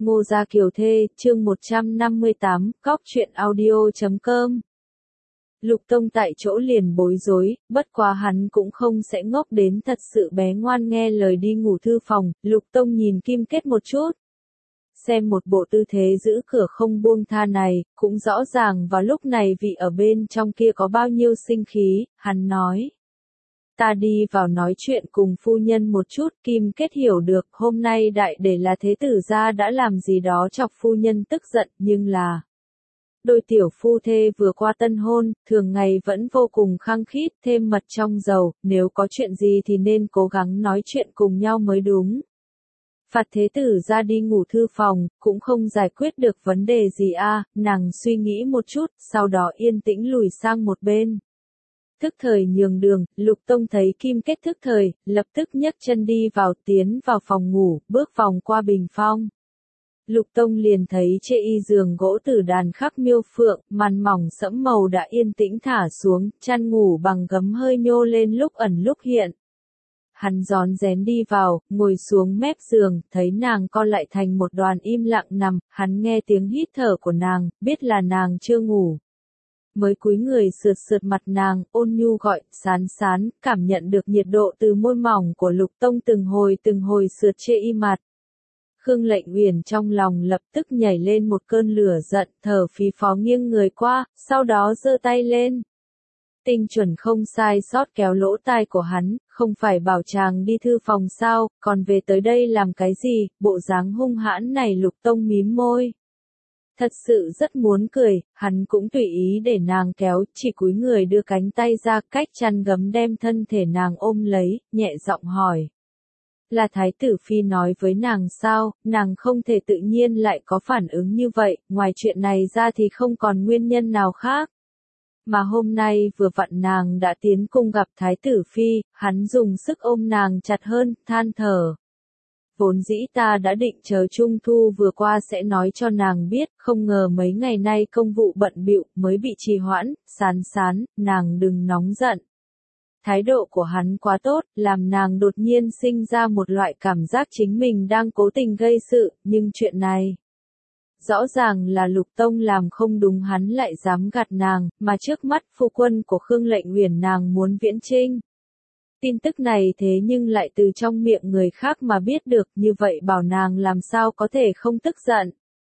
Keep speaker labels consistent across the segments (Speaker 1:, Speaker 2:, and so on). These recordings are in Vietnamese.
Speaker 1: Ngô Gia Kiều Thê, chương 158, Cóc truyện audio.com. Lục Tông tại chỗ liền bối rối, bất quá hắn cũng không sẽ ngốc đến thật sự bé ngoan nghe lời đi ngủ thư phòng. Lục Tông nhìn Kim Kết một chút. Xem một bộ tư thế giữ cửa không buông tha này, cũng rõ ràng vào lúc này vị ở bên trong kia có bao nhiêu sinh khí, hắn nói. Ta đi vào nói chuyện cùng phu nhân một chút. Kim Kết hiểu được hôm nay đại để là thế tử gia đã làm gì đó chọc phu nhân tức giận, nhưng là đôi tiểu phu thê vừa qua tân hôn, thường ngày vẫn vô cùng khăng khít, thêm mật trong dầu, nếu có chuyện gì thì nên cố gắng nói chuyện cùng nhau mới đúng. Phạt thế tử ra đi ngủ thư phòng, cũng không giải quyết được vấn đề gì nàng suy nghĩ một chút, sau đó yên tĩnh lùi sang một bên. Thức thời nhường đường, Lục Tông thấy Kim Kết thức thời, lập tức nhấc chân đi vào tiến vào phòng ngủ, bước vòng qua bình phong. Lục Tông liền thấy chê y giường gỗ tử đàn khắc miêu phượng, màn mỏng sẫm màu đã yên tĩnh thả xuống, chăn ngủ bằng gấm hơi nhô lên lúc ẩn lúc hiện. Hắn rón rén đi vào, ngồi xuống mép giường, thấy nàng co lại thành một đoàn im lặng nằm, hắn nghe tiếng hít thở của nàng, biết là nàng chưa ngủ. Mới cúi người sượt sượt mặt nàng, ôn nhu gọi, sán sán, cảm nhận được nhiệt độ từ môi mỏng của Lục Tông từng hồi sượt chê y mặt. Khương Lệnh Uyển trong lòng lập tức nhảy lên một cơn lửa giận, thở phì phò nghiêng người qua, sau đó giơ tay lên. Tinh chuẩn không sai sót kéo lỗ tai của hắn, không phải bảo chàng đi thư phòng sao, còn về tới đây làm cái gì, bộ dáng hung hãn này. Lục Tông mím môi. Thật sự rất muốn cười, hắn cũng tùy ý để nàng kéo, chỉ cúi người đưa cánh tay ra cách chăn gấm đem thân thể nàng ôm lấy, nhẹ giọng hỏi. Là Thái tử Phi nói với nàng sao, nàng không thể tự nhiên lại có phản ứng như vậy, ngoài chuyện này ra thì không còn nguyên nhân nào khác. Mà hôm nay vừa vặn nàng đã tiến cung gặp Thái tử Phi, hắn dùng sức ôm nàng chặt hơn, than thở. Vốn dĩ ta đã định chờ Trung Thu vừa qua sẽ nói cho nàng biết, không ngờ mấy ngày nay công vụ bận bịu mới bị trì hoãn. Sán sán, nàng đừng nóng giận. Thái độ của hắn quá tốt, làm nàng đột nhiên sinh ra một loại cảm giác chính mình đang cố tình gây sự, nhưng chuyện này rõ ràng là Lục Tông làm không đúng, hắn lại dám gạt nàng, mà trước mắt phu quân của Khương Lệnh Uyển nàng muốn viễn chinh. Tin tức này thế nhưng lại từ trong miệng người khác mà biết được, như vậy bảo nàng làm sao có thể không tức giận.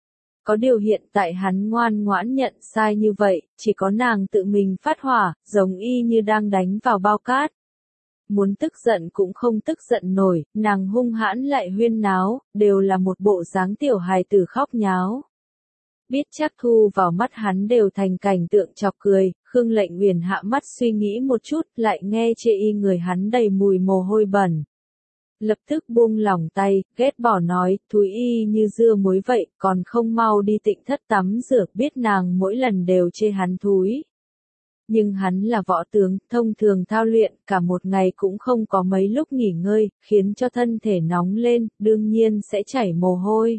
Speaker 1: Có điều hiện tại hắn ngoan ngoãn nhận sai như vậy, chỉ có nàng tự mình phát hỏa, giống y như đang đánh vào bao cát. Muốn tức giận cũng không tức giận nổi, nàng hung hãn lại huyên náo, đều là một bộ dáng tiểu hài tử khóc nháo. Biết chắc thu vào mắt hắn đều thành cảnh tượng chọc cười, Khương Lệnh Uyển hạ mắt suy nghĩ một chút, lại nghe chê y người hắn đầy mùi mồ hôi bẩn. Lập tức buông lỏng tay, ghét bỏ nói, thúi y như dưa muối vậy, còn không mau đi Tịnh Thất tắm rửa, biết nàng mỗi lần đều chê hắn thúi. Nhưng hắn là võ tướng, thông thường thao luyện, cả một ngày cũng không có mấy lúc nghỉ ngơi, khiến cho thân thể nóng lên, đương nhiên sẽ chảy mồ hôi.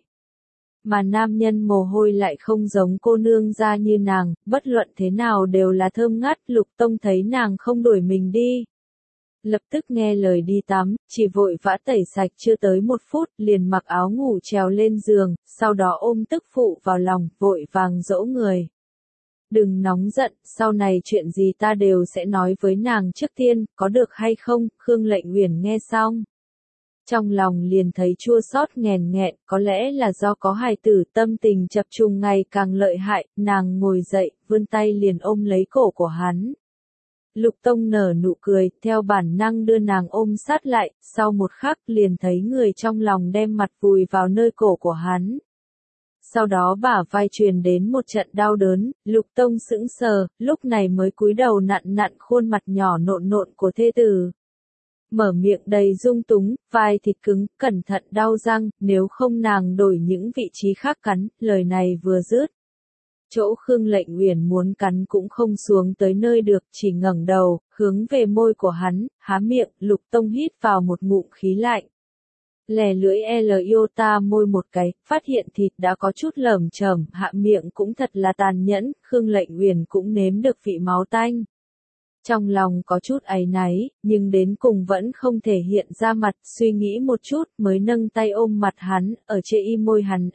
Speaker 1: Mà nam nhân mồ hôi lại không giống cô nương ra như nàng, bất luận thế nào đều là thơm ngát. Lục Tông thấy nàng không đuổi mình đi, lập tức nghe lời đi tắm, chỉ vội vã tẩy sạch chưa tới 1 phút, liền mặc áo ngủ trèo lên giường, sau đó ôm tức phụ vào lòng, vội vàng dỗ người. Đừng nóng giận, sau này chuyện gì ta đều sẽ nói với nàng trước tiên, có được hay không? Khương Lệnh Uyển nghe xong, trong lòng liền thấy chua xót nghèn nghẹn, có lẽ là do có hài tử, tâm tình chập trùng ngày càng lợi hại, nàng ngồi dậy, vươn tay liền ôm lấy cổ của hắn. Lục Tông nở nụ cười, theo bản năng đưa nàng ôm sát lại, sau một khắc liền thấy người trong lòng đem mặt vùi vào nơi cổ của hắn. Sau đó bả vai truyền đến một trận đau đớn, Lục Tông sững sờ, lúc này mới cúi đầu nặn nặn khuôn mặt nhỏ nộn nộn của thê tử. Mở miệng đầy dung túng, vai thịt cứng, cẩn thận đau răng, nếu không nàng đổi những vị trí khác cắn. Lời này vừa dứt, chỗ Khương Lệnh Uyển muốn cắn cũng không xuống tới nơi được, chỉ ngẩng đầu, hướng về môi của hắn, há miệng. Lục Tông hít vào một ngụm khí lạnh. Lè lưỡi iota môi một cái, phát hiện thịt đã có chút lởm chởm, hạ miệng cũng thật là tàn nhẫn. Khương Lệnh Uyển cũng nếm được vị máu tanh. Trong lòng có chút áy náy, nhưng đến cùng vẫn không thể hiện ra mặt, suy nghĩ một chút mới nâng tay ôm mặt hắn, ở trên môi hắn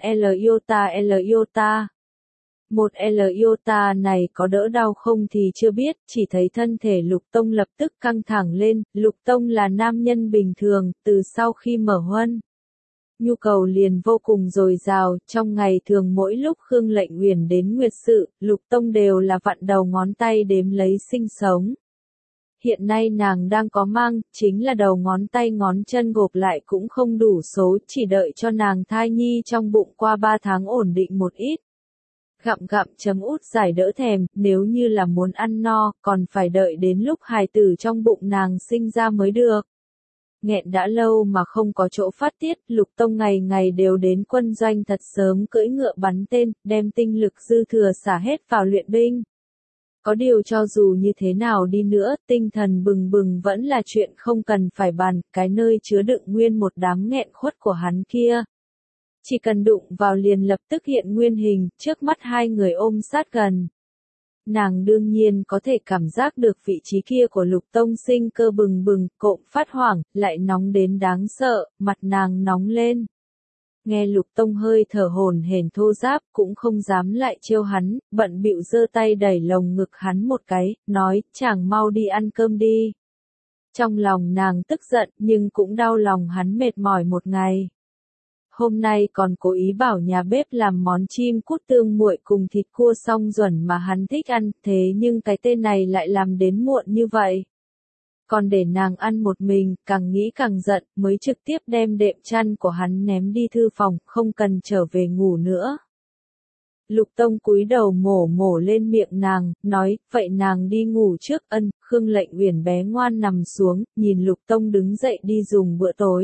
Speaker 1: L iota. Một L iota này có đỡ đau không thì chưa biết, chỉ thấy thân thể Lục Tông lập tức căng thẳng lên, Lục Tông là nam nhân bình thường, từ sau khi mở huân. Nhu cầu liền vô cùng dồi dào, trong ngày thường mỗi lúc Khương Lệnh Uyển đến nguyệt sự, Lục Tông đều là vặn đầu ngón tay đếm lấy sinh sống. Hiện nay nàng đang có mang, chính là đầu ngón tay ngón chân gộp lại cũng không đủ số, chỉ đợi cho nàng thai nhi trong bụng qua 3 tháng ổn định một ít. Gặm gặm chấm út giải đỡ thèm, nếu như là muốn ăn no, còn phải đợi đến lúc hài tử trong bụng nàng sinh ra mới được. Nghẹn đã lâu mà không có chỗ phát tiết, Lục Tông ngày ngày đều đến quân doanh thật sớm cưỡi ngựa bắn tên, đem tinh lực dư thừa xả hết vào luyện binh. Có điều cho dù như thế nào đi nữa, tinh thần bừng bừng vẫn là chuyện không cần phải bàn, cái nơi chứa đựng nguyên một đám nghẹn khuất của hắn kia. Chỉ cần đụng vào liền lập tức hiện nguyên hình, trước mắt hai người ôm sát gần. Nàng đương nhiên có thể cảm giác được vị trí kia của Lục Tông sinh cơ bừng bừng, cộm phát hoảng, lại nóng đến đáng sợ, mặt nàng nóng lên. Nghe Lục Tông hơi thở hổn hển thô ráp, cũng không dám lại trêu hắn, bận bịu giơ tay đẩy lồng ngực hắn một cái, nói, chàng mau đi ăn cơm đi. Trong lòng nàng tức giận, nhưng cũng đau lòng hắn mệt mỏi một ngày. Hôm nay còn cố ý bảo nhà bếp làm món chim cút tương nguội cùng thịt cua song ruẩn mà hắn thích ăn, thế nhưng cái tên này lại làm đến muộn như vậy. Còn để nàng ăn một mình, càng nghĩ càng giận, mới trực tiếp đem đệm chăn của hắn ném đi thư phòng, không cần trở về ngủ nữa. Lục Tông cúi đầu mổ lên miệng nàng, nói, vậy nàng đi ngủ trước. Ân. Khương Lệnh Uyển bé ngoan nằm xuống, nhìn Lục Tông đứng dậy đi dùng bữa tối.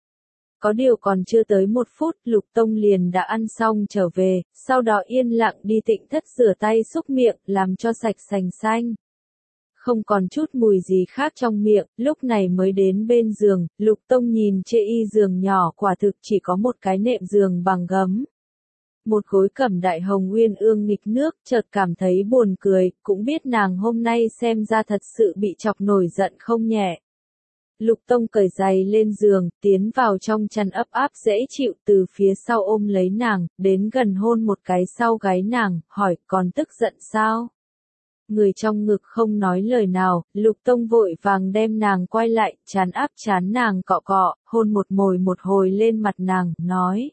Speaker 1: Có điều còn chưa tới 1 phút, Lục Tông liền đã ăn xong trở về, sau đó yên lặng đi tịnh thất rửa tay xúc miệng, làm cho sạch sành xanh. Không còn chút mùi gì khác trong miệng, lúc này mới đến bên giường, Lục Tông nhìn chê y giường nhỏ quả thực chỉ có một cái nệm giường bằng gấm. Một gối cẩm đại hồng uyên ương nghịch nước, chợt cảm thấy buồn cười, cũng biết nàng hôm nay xem ra thật sự bị chọc nổi giận không nhẹ. Lục Tông cởi giày lên giường, tiến vào trong chăn ấp áp dễ chịu từ phía sau ôm lấy nàng, đến gần hôn một cái sau gáy nàng, hỏi còn tức giận sao? Người trong ngực không nói lời nào, Lục Tông vội vàng đem nàng quay lại, chán áp chán nàng cọ cọ, hôn một hồi lên mặt nàng, nói.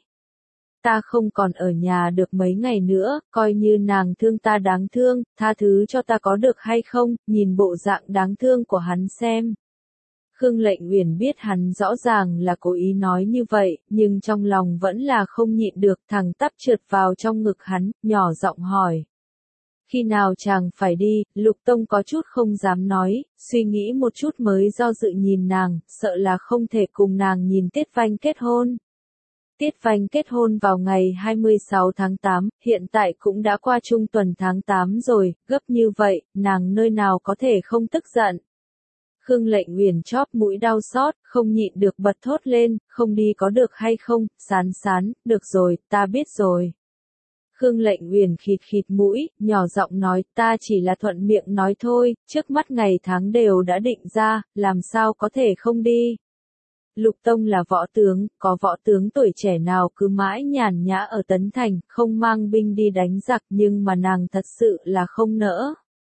Speaker 1: Ta không còn ở nhà được mấy ngày nữa, coi như nàng thương ta đáng thương, tha thứ cho ta có được hay không, nhìn bộ dạng đáng thương của hắn xem. Khương Lệnh Uyển biết hắn rõ ràng là cố ý nói như vậy, nhưng trong lòng vẫn là không nhịn được, thẳng tắp trượt vào trong ngực hắn, nhỏ giọng hỏi. Khi nào chàng phải đi? Lục Tông có chút không dám nói, suy nghĩ một chút mới do dự nhìn nàng, sợ là không thể cùng nàng nhìn Tiết Vanh kết hôn. Tiết Vanh kết hôn vào ngày 26 tháng 8, hiện tại cũng đã qua trung tuần tháng 8 rồi, gấp như vậy, nàng nơi nào có thể không tức giận. Khương Lệnh Uyển chóp mũi đau xót, không nhịn được bật thốt lên, không đi có được hay không, sán, được rồi, ta biết rồi. Khương Lệnh Uyển khịt khịt mũi, nhỏ giọng nói, ta chỉ là thuận miệng nói thôi, trước mắt ngày tháng đều đã định ra, làm sao có thể không đi. Lục Tông là võ tướng, có võ tướng tuổi trẻ nào cứ mãi nhàn nhã ở Tấn Thành, không mang binh đi đánh giặc, nhưng mà nàng thật sự là không nỡ.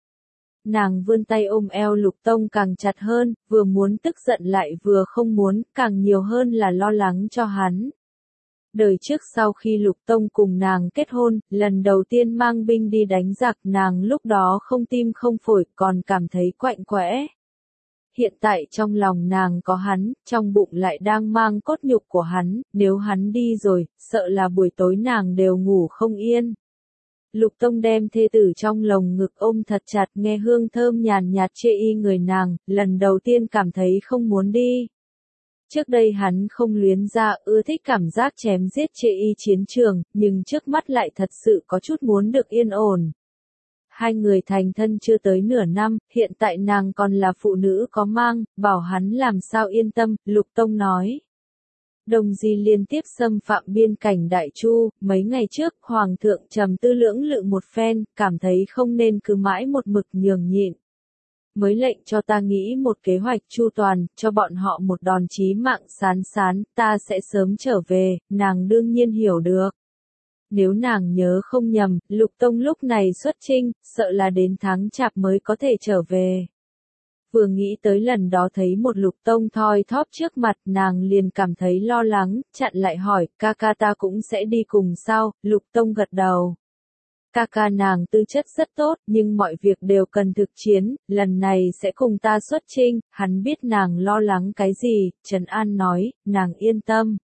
Speaker 1: Nàng vươn tay ôm eo Lục Tông càng chặt hơn, vừa muốn tức giận lại vừa không muốn, càng nhiều hơn là lo lắng cho hắn. Đời trước sau khi Lục Tông cùng nàng kết hôn, lần đầu tiên mang binh đi đánh giặc, nàng lúc đó không tim không phổi, còn cảm thấy quạnh quẽ. Hiện tại trong lòng nàng có hắn, trong bụng lại đang mang cốt nhục của hắn, nếu hắn đi rồi, sợ là buổi tối nàng đều ngủ không yên. Lục Tông đem thê tử trong lồng ngực ôm thật chặt, nghe hương thơm nhàn nhạt chê y người nàng, lần đầu tiên cảm thấy không muốn đi. Trước đây hắn không luyến ra, ưa thích cảm giác chém giết chê y chiến trường, nhưng trước mắt lại thật sự có chút muốn được yên ổn. Hai người thành thân chưa tới nửa năm, hiện tại nàng còn là phụ nữ có mang, bảo hắn làm sao yên tâm, Lục Tông nói. Đồng Di liên tiếp xâm phạm biên cảnh Đại Chu, mấy ngày trước, Hoàng thượng trầm tư lưỡng lự một phen, cảm thấy không nên cứ mãi một mực nhường nhịn. mới lệnh cho ta nghĩ một kế hoạch chu toàn, cho bọn họ một đòn chí mạng sán sán, ta sẽ sớm trở về, nàng đương nhiên hiểu được. Nếu nàng nhớ không nhầm, Lục Tông lúc này xuất chinh, sợ là đến tháng Chạp mới có thể trở về. Vừa nghĩ tới lần đó thấy một Lục Tông thoi thóp trước mặt, nàng liền cảm thấy lo lắng, chặn lại hỏi, ca ca ta cũng sẽ đi cùng sao? Lục Tông gật đầu. Ca ca nàng tư chất rất tốt, nhưng mọi việc đều cần thực chiến, lần này sẽ cùng ta xuất chinh, hắn biết nàng lo lắng cái gì, Trần An nói, nàng yên tâm.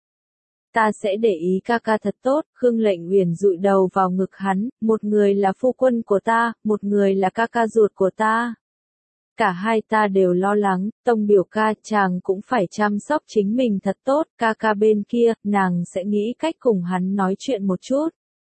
Speaker 1: Ta sẽ để ý ca ca thật tốt, Khương Lệnh Uyển dụi đầu vào ngực hắn, một người là phu quân của ta, một người là ca ca ruột của ta. Cả hai ta đều lo lắng, Tông biểu ca chàng cũng phải chăm sóc chính mình thật tốt, ca ca bên kia, nàng sẽ nghĩ cách cùng hắn nói chuyện một chút.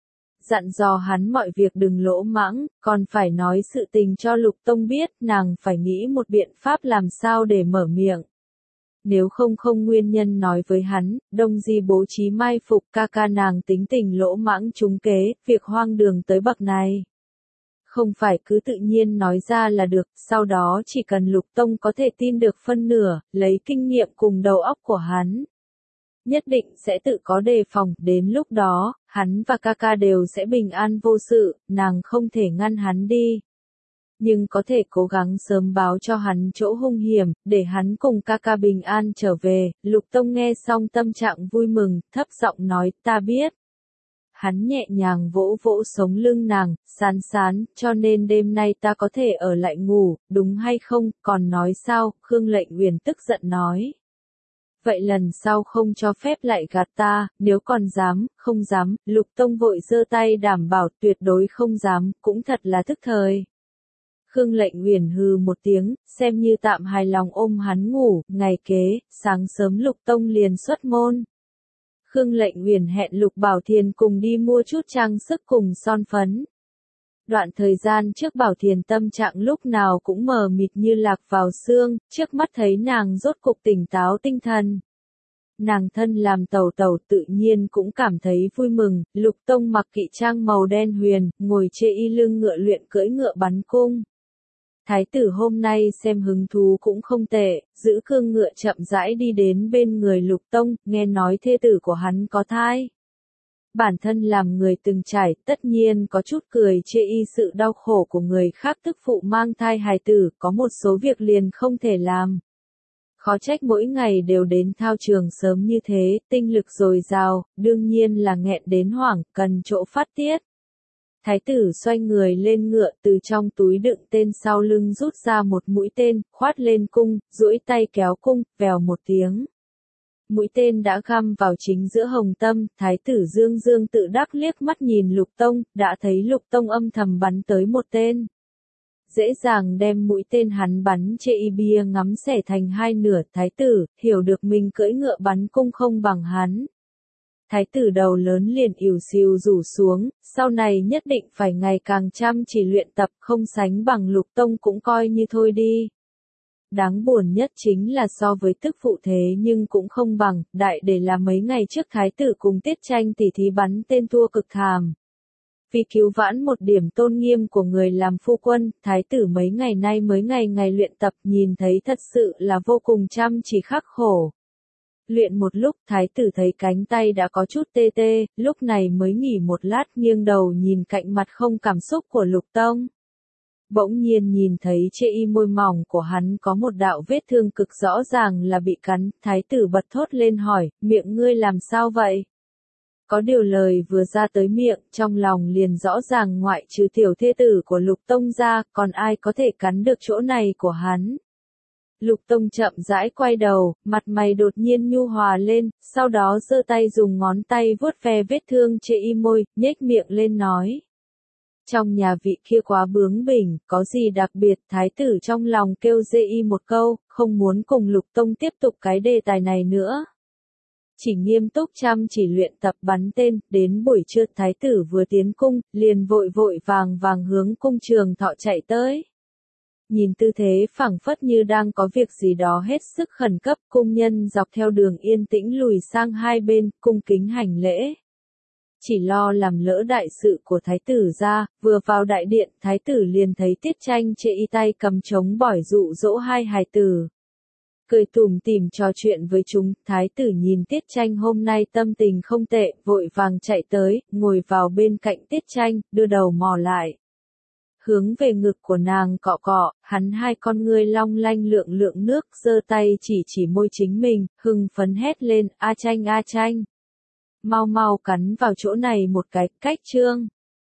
Speaker 1: Dặn dò hắn mọi việc đừng lỗ mãng, còn phải nói sự tình cho Lục Tông biết, nàng phải nghĩ một biện pháp làm sao để mở miệng. Nếu không nguyên nhân nói với hắn, Đông Di bố trí mai phục ca ca nàng tính tình lỗ mãng trúng kế, việc hoang đường tới bậc này. Không phải cứ tự nhiên nói ra là được, sau đó chỉ cần Lục Tông có thể tin được phân nửa, lấy kinh nghiệm cùng đầu óc của hắn. Nhất định sẽ tự có đề phòng, đến lúc đó, hắn và ca ca đều sẽ bình an vô sự, nàng không thể ngăn hắn đi. Nhưng có thể cố gắng sớm báo cho hắn chỗ hung hiểm, để hắn cùng ca ca bình an trở về. Lục Tông nghe xong tâm trạng vui mừng, thấp giọng nói, ta biết. Hắn nhẹ nhàng vỗ vỗ sống lưng nàng, sán sán, cho nên đêm nay ta có thể ở lại ngủ, đúng hay không, còn nói sao, Khương Lệnh Uyển tức giận nói. Vậy lần sau không cho phép lại gạt ta, nếu còn dám, không dám, Lục Tông vội giơ tay đảm bảo tuyệt đối không dám, cũng thật là thức thời. Khương Lệnh Uyển hừ một tiếng, xem như tạm hài lòng ôm hắn ngủ, ngày kế, sáng sớm Lục Tông liền xuất môn. Khương Lệnh Uyển hẹn Lục Bảo Thiền cùng đi mua chút trang sức cùng son phấn. Đoạn thời gian trước Bảo Thiền tâm trạng lúc nào cũng mờ mịt như lạc vào xương, trước mắt thấy nàng rốt cục tỉnh táo tinh thần. Nàng thân làm tẩu tẩu tự nhiên cũng cảm thấy vui mừng, Lục Tông mặc kỵ trang màu đen huyền, ngồi trên y lưng ngựa luyện cưỡi ngựa bắn cung. Thái tử hôm nay xem hứng thú cũng không tệ, giữ cương ngựa chậm rãi đi đến bên người Lục Tông, nghe nói thê tử của hắn có thai. Bản thân làm người từng trải, tất nhiên có chút cười chê y sự đau khổ của người khác tức phụ mang thai hài tử, có một số việc liền không thể làm. Khó trách mỗi ngày đều đến thao trường sớm như thế, tinh lực dồi dào, đương nhiên là nghẹn đến hoảng, cần chỗ phát tiết. Thái tử xoay người lên ngựa, từ trong túi đựng tên sau lưng rút ra một mũi tên, khoát lên cung, duỗi tay kéo cung, vèo một tiếng. Mũi tên đã găm vào chính giữa hồng tâm, thái tử Dương Dương tự đắc liếc mắt nhìn Lục Tông, đã thấy Lục Tông âm thầm bắn tới một tên. Dễ dàng đem mũi tên hắn bắn chê y bia ngắm xẻ thành hai nửa, thái tử, hiểu được mình cưỡi ngựa bắn cung không bằng hắn. Thái tử đầu lớn liền ỉu xìu rủ xuống, sau này nhất định phải ngày càng chăm chỉ luyện tập, không sánh bằng Lục Tông cũng coi như thôi đi. Đáng buồn nhất chính là so với tức phụ thế nhưng cũng không bằng, đại để là mấy ngày trước thái tử cùng Tiết Tranh tỉ thí bắn tên thua cực thảm. Vì cứu vãn một điểm tôn nghiêm của người làm phu quân, thái tử mấy ngày nay mới ngày luyện tập, nhìn thấy thật sự là vô cùng chăm chỉ khắc khổ. Luyện một lúc, thái tử thấy cánh tay đã có chút tê tê, lúc này mới nghỉ một lát, nghiêng đầu nhìn cạnh mặt không cảm xúc của Lục Tông. Bỗng nhiên nhìn thấy trên y môi mỏng của hắn có một đạo vết thương cực rõ ràng là bị cắn, thái tử bật thốt lên hỏi, miệng ngươi làm sao vậy? Có điều lời vừa ra tới miệng, trong lòng liền rõ ràng ngoại trừ tiểu thê tử của Lục Tông ra, còn ai có thể cắn được chỗ này của hắn. Lục Tông chậm rãi quay đầu, mặt mày đột nhiên nhu hòa lên, sau đó giơ tay dùng ngón tay vuốt ve vết thương trên y môi, nhếch miệng lên nói. Trong nhà vị kia quá bướng bỉnh, có gì đặc biệt, thái tử trong lòng kêu dê y một câu, không muốn cùng Lục Tông tiếp tục cái đề tài này nữa. Chỉ nghiêm túc chăm chỉ luyện tập bắn tên, đến buổi trưa thái tử vừa tiến cung, liền vội vàng hướng cung Trường Thọ chạy tới. Nhìn tư thế phảng phất như đang có việc gì đó hết sức khẩn cấp, cung nhân dọc theo đường yên tĩnh lùi sang hai bên, cung kính hành lễ. chỉ lo làm lỡ đại sự của thái tử ra, vừa vào đại điện, thái tử liền thấy Tiết Tranh chệ y tay cầm trống bỏi dụ dỗ hai hài tử. Cười tủm tỉm trò chuyện với chúng, thái tử nhìn Tiết Tranh hôm nay tâm tình không tệ, vội vàng chạy tới, ngồi vào bên cạnh Tiết Tranh, đưa đầu mò lại. Hướng về ngực của nàng cọ cọ, hắn hai con ngươi long lanh lượng lượng nước, giơ tay chỉ môi chính mình, hưng phấn hét lên, A Tranh, mau mau cắn vào chỗ này một cái, cách trương.